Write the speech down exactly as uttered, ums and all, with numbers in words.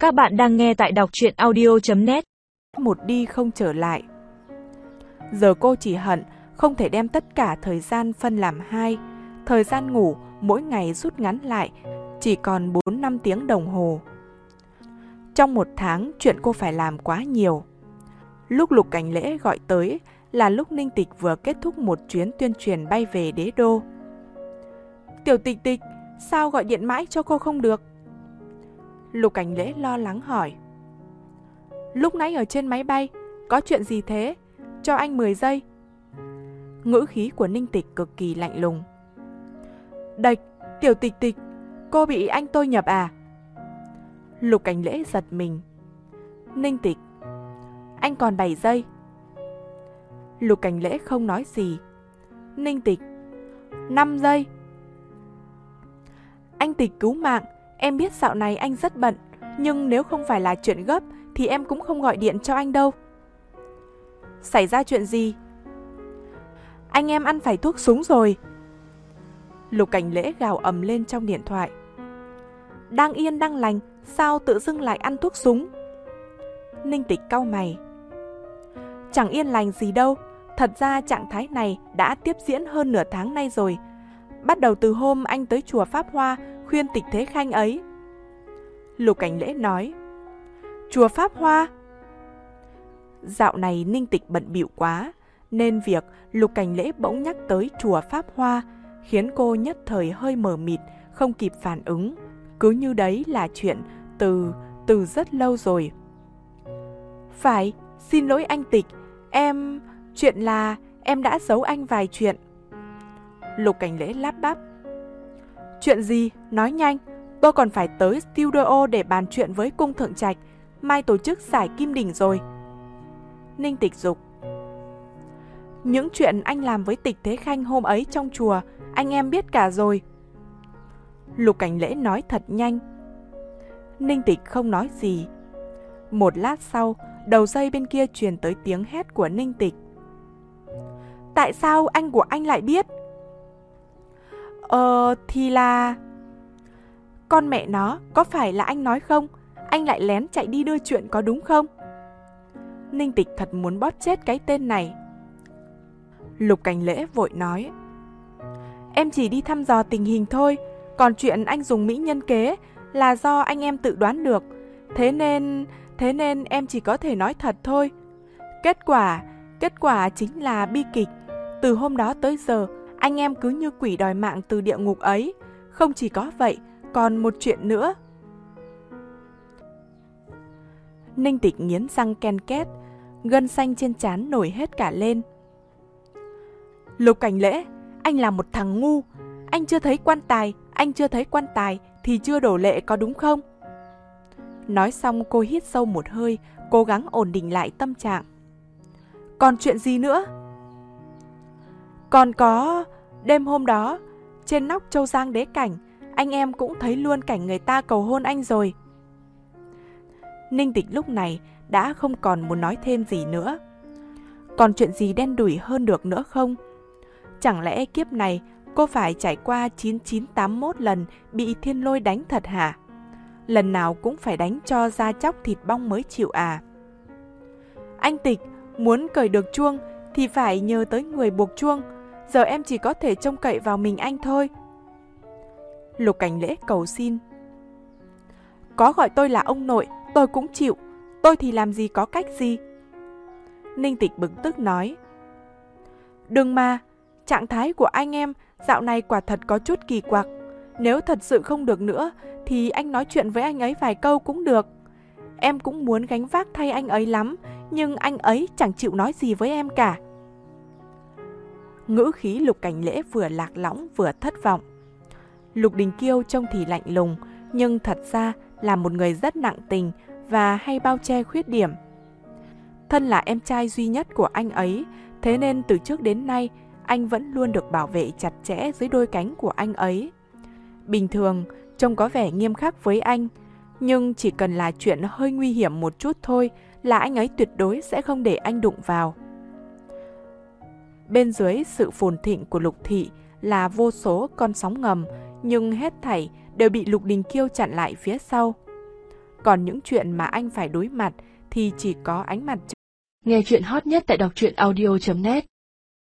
Các bạn đang nghe tại đọc truyện audio chấm net. Một đi không trở lại. Giờ cô chỉ hận không thể đem tất cả thời gian phân làm hai. Thời gian ngủ mỗi ngày rút ngắn lại, chỉ còn bốn năm tiếng đồng hồ. Trong một tháng, chuyện cô phải làm quá nhiều. Lúc Lục Cảnh Lễ gọi tới là lúc Ninh Tịch vừa kết thúc một chuyến tuyên truyền bay về đế đô. Tiểu Tịch Tịch, sao gọi điện mãi cho cô không được? Lục Cảnh Lễ lo lắng hỏi. Lúc nãy ở trên máy bay, có chuyện gì thế? Cho anh mười giây. Ngữ khí của Ninh Tịch cực kỳ lạnh lùng. Đạch, Tiểu Tịch Tịch, cô bị anh tôi nhập à? Lục Cảnh Lễ giật mình. Ninh Tịch, anh còn bảy giây. Lục Cảnh Lễ không nói gì. Ninh Tịch, năm giây. Anh Tịch cứu mạng, em biết dạo này anh rất bận, nhưng nếu không phải là chuyện gấp thì em cũng không gọi điện cho anh đâu. Xảy ra chuyện gì? Anh em ăn phải thuốc súng rồi. Lục Cảnh Lễ gào ầm lên trong điện thoại. Đang yên đang lành, sao tự dưng lại ăn thuốc súng? Ninh Tịch cau mày. Chẳng yên lành gì đâu, thật ra trạng thái này đã tiếp diễn hơn nửa tháng nay rồi. Bắt đầu từ hôm anh tới chùa Pháp Hoa khuyên Tịch Thế Khanh ấy. Lục Cảnh Lễ nói. Chùa Pháp Hoa? Dạo này Ninh Tịch bận bịu quá, nên việc Lục Cảnh Lễ bỗng nhắc tới chùa Pháp Hoa khiến cô nhất thời hơi mờ mịt, không kịp phản ứng. Cứ như đấy là chuyện từ, từ rất lâu rồi. Phải, xin lỗi anh Tịch, em... Chuyện là em đã giấu anh vài chuyện. Lục Cảnh Lễ lắp bắp. Chuyện gì? Nói nhanh, tôi còn phải tới studio để bàn chuyện với cung thượng trạch. Mai tổ chức giải kim đỉnh rồi. Ninh Tịch dục. Những chuyện anh làm với Tịch Thế Khanh hôm ấy trong chùa, anh em biết cả rồi. Lục Cảnh Lễ nói thật nhanh. Ninh Tịch không nói gì. Một lát sau, đầu dây bên kia truyền tới tiếng hét của Ninh Tịch. Tại sao anh của anh lại biết? Ờ, thì là... Con mẹ nó, có phải là anh nói không? Anh lại lén chạy đi đưa chuyện có đúng không? Ninh Tịch thật muốn bóp chết cái tên này. Lục Cảnh Lễ vội nói. Em chỉ đi thăm dò tình hình thôi, còn chuyện anh dùng mỹ nhân kế là do anh em tự đoán được. Thế nên... Thế nên em chỉ có thể nói thật thôi. Kết quả... Kết quả chính là bi kịch. Từ hôm đó tới giờ, anh em cứ như quỷ đòi mạng từ địa ngục ấy. Không chỉ có vậy, còn một chuyện nữa. Ninh Tịch nghiến răng ken két, gân xanh trên trán nổi hết cả lên. Lục Cảnh Lễ, anh là một thằng ngu. Anh chưa thấy quan tài, anh chưa thấy quan tài thì chưa đổ lệ có đúng không? Nói xong cô hít sâu một hơi, cố gắng ổn định lại tâm trạng. Còn chuyện gì nữa? Còn có... Đêm hôm đó, trên nóc Châu Giang Đế Cảnh, anh em cũng thấy luôn cảnh người ta cầu hôn anh rồi. Ninh Tịch lúc này đã không còn muốn nói thêm gì nữa. Còn chuyện gì đen đủi hơn được nữa không? Chẳng lẽ kiếp này cô phải trải qua chín chín tám mốt lần bị thiên lôi đánh thật hả? Lần nào cũng phải đánh cho da chóc thịt bong mới chịu à? Anh Tịch, muốn cởi được chuông thì phải nhờ tới người buộc chuông. Giờ em chỉ có thể trông cậy vào mình anh thôi. Lục Cảnh Lễ cầu xin. Có gọi tôi là ông nội, tôi cũng chịu. Tôi thì làm gì có cách gì? Ninh Tịch bực tức nói. Đừng mà, trạng thái của anh em dạo này quả thật có chút kỳ quặc. Nếu thật sự không được nữa thì anh nói chuyện với anh ấy vài câu cũng được. Em cũng muốn gánh vác thay anh ấy lắm, nhưng anh ấy chẳng chịu nói gì với em cả. Ngữ khí Lục Cảnh Lễ vừa lạc lõng vừa thất vọng. Lục Đình Kiêu trông thì lạnh lùng, nhưng thật ra là một người rất nặng tình và hay bao che khuyết điểm. Thân là em trai duy nhất của anh ấy, thế nên từ trước đến nay anh vẫn luôn được bảo vệ chặt chẽ dưới đôi cánh của anh ấy. Bình thường trông có vẻ nghiêm khắc với anh, nhưng chỉ cần là chuyện hơi nguy hiểm một chút thôi là anh ấy tuyệt đối sẽ không để anh đụng vào. Bên dưới sự phồn thịnh của Lục thị là vô số con sóng ngầm, nhưng hết thảy đều bị Lục Đình Kiêu chặn lại phía sau. Còn những chuyện mà anh phải đối mặt thì chỉ có ánh mặt trời. Nghe chuyện hot nhất tại đọc truyện audio chấm net.